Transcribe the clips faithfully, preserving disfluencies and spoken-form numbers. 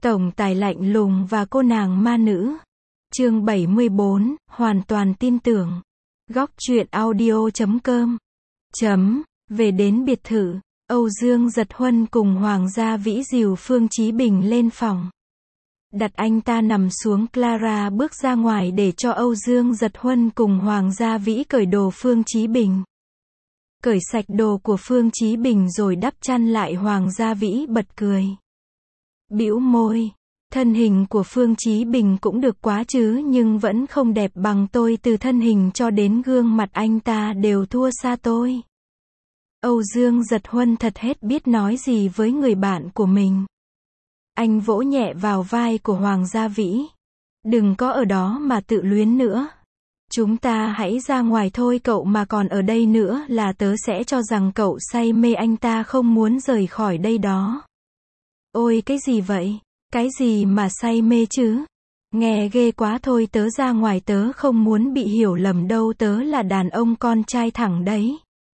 Tổng tài lạnh lùng và cô nàng ma nữ. Chương bảy mươi bốn, hoàn toàn tin tưởng. Góc truyện audio chấm com. Chấm, về đến biệt thự, Âu Dương Giật Huân cùng Hoàng gia Vĩ dìu Phương Chí Bình lên phòng. Đặt anh ta nằm xuống, Clara bước ra ngoài để cho Âu Dương Giật Huân cùng Hoàng gia Vĩ cởi đồ Phương Chí Bình. Cởi sạch đồ của Phương Chí Bình rồi đắp chăn lại, Hoàng gia Vĩ bật cười. Bĩu môi, thân hình của Phương Chí Bình cũng được quá chứ, nhưng vẫn không đẹp bằng tôi, từ thân hình cho đến gương mặt anh ta đều thua xa tôi. Âu Dương Giật Huân thật hết biết nói gì với người bạn của mình. Anh vỗ nhẹ vào vai của Hoàng gia Vĩ. Đừng có ở đó mà tự luyến nữa. Chúng ta hãy ra ngoài thôi, cậu mà còn ở đây nữa là tớ sẽ cho rằng cậu say mê anh ta, không muốn rời khỏi đây đó. Ôi cái gì vậy? Cái gì mà say mê chứ? Nghe ghê quá thôi, tớ ra ngoài, tớ không muốn bị hiểu lầm đâu, tớ là đàn ông con trai thẳng đấy.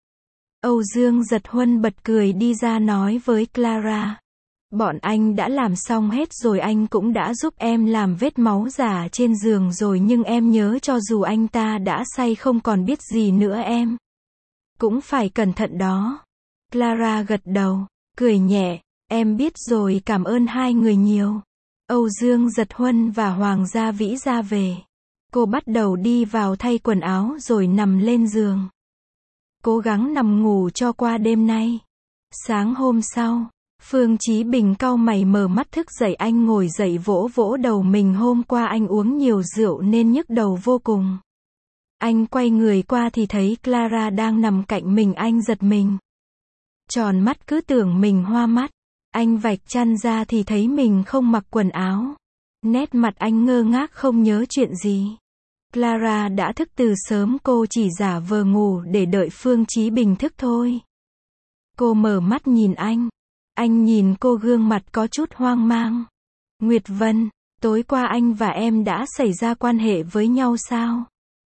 Âu Dương Giật Huân bật cười đi ra nói với Clara. Bọn anh đã làm xong hết rồi, anh cũng đã giúp em làm vết máu giả trên giường rồi, nhưng em nhớ cho dù anh ta đã say không còn biết gì nữa, em cũng phải cẩn thận đó. Clara gật đầu, cười nhẹ. Em biết rồi, cảm ơn hai người nhiều. Âu Dương Giật Huân và Hoàng gia Vĩ ra về. Cô bắt đầu đi vào thay quần áo rồi nằm lên giường. Cố gắng nằm ngủ cho qua đêm nay. Sáng hôm sau, Phương Chí Bình cau mày mở mắt thức dậy, anh ngồi dậy vỗ vỗ đầu mình, hôm qua anh uống nhiều rượu nên nhức đầu vô cùng. Anh quay người qua thì thấy Clara đang nằm cạnh mình, anh giật mình. Tròn mắt cứ tưởng mình hoa mắt. Anh vạch chăn ra thì thấy mình không mặc quần áo. Nét mặt anh ngơ ngác không nhớ chuyện gì. Clara đã thức từ sớm, cô chỉ giả vờ ngủ để đợi Phương Chí Bình thức thôi. Cô mở mắt nhìn anh. Anh nhìn cô, gương mặt có chút hoang mang. Nguyệt Vân, tối qua anh và em đã xảy ra quan hệ với nhau sao?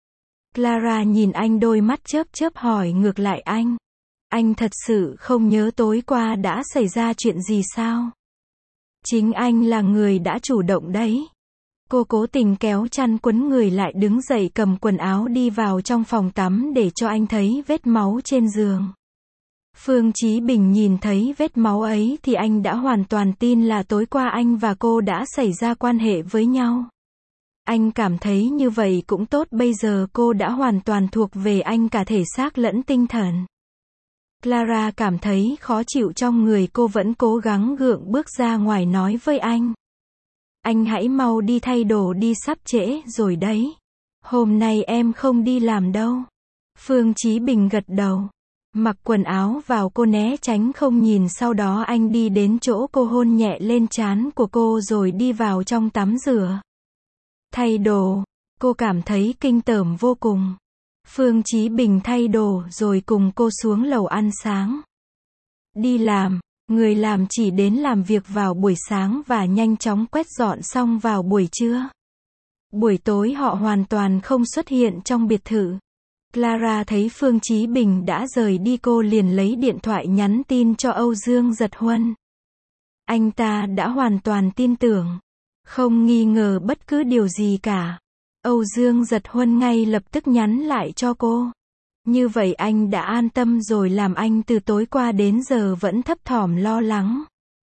Clara nhìn anh, đôi mắt chớp chớp hỏi ngược lại anh. Anh thật sự không nhớ tối qua đã xảy ra chuyện gì sao? Chính anh là người đã chủ động đấy. Cô cố tình kéo chăn quấn người lại, đứng dậy cầm quần áo đi vào trong phòng tắm để cho anh thấy vết máu trên giường. Phương Chí Bình nhìn thấy vết máu ấy thì anh đã hoàn toàn tin là tối qua anh và cô đã xảy ra quan hệ với nhau. Anh cảm thấy như vậy cũng tốt, bây giờ cô đã hoàn toàn thuộc về anh cả thể xác lẫn tinh thần. Clara cảm thấy khó chịu trong người, cô vẫn cố gắng gượng bước ra ngoài nói với anh. Anh hãy mau đi thay đồ đi, sắp trễ rồi đấy. Hôm nay em không đi làm đâu. Phương Chí Bình gật đầu. Mặc quần áo vào, cô né tránh không nhìn, sau đó anh đi đến chỗ cô, hôn nhẹ lên trán của cô rồi đi vào trong tắm rửa. Thay đồ, cô cảm thấy kinh tởm vô cùng. Phương Chí Bình thay đồ rồi cùng cô xuống lầu ăn sáng. Đi làm, người làm chỉ đến làm việc vào buổi sáng và nhanh chóng quét dọn xong vào buổi trưa. Buổi tối họ hoàn toàn không xuất hiện trong biệt thự. Clara thấy Phương Chí Bình đã rời đi, cô liền lấy điện thoại nhắn tin cho Âu Dương Giật Huân. Anh ta đã hoàn toàn tin tưởng, không nghi ngờ bất cứ điều gì cả. Âu Dương Giật Huân ngay lập tức nhắn lại cho cô. Như vậy anh đã an tâm rồi, làm anh từ tối qua đến giờ vẫn thấp thỏm lo lắng.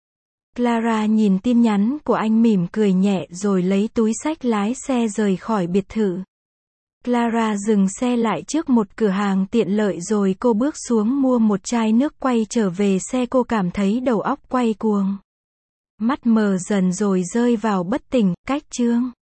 Clara nhìn tin nhắn của anh mỉm cười nhẹ rồi lấy túi xách lái xe rời khỏi biệt thự. Clara dừng xe lại trước một cửa hàng tiện lợi rồi cô bước xuống mua một chai nước, quay trở về xe, cô cảm thấy đầu óc quay cuồng. Mắt mờ dần rồi rơi vào bất tỉnh. Cách chương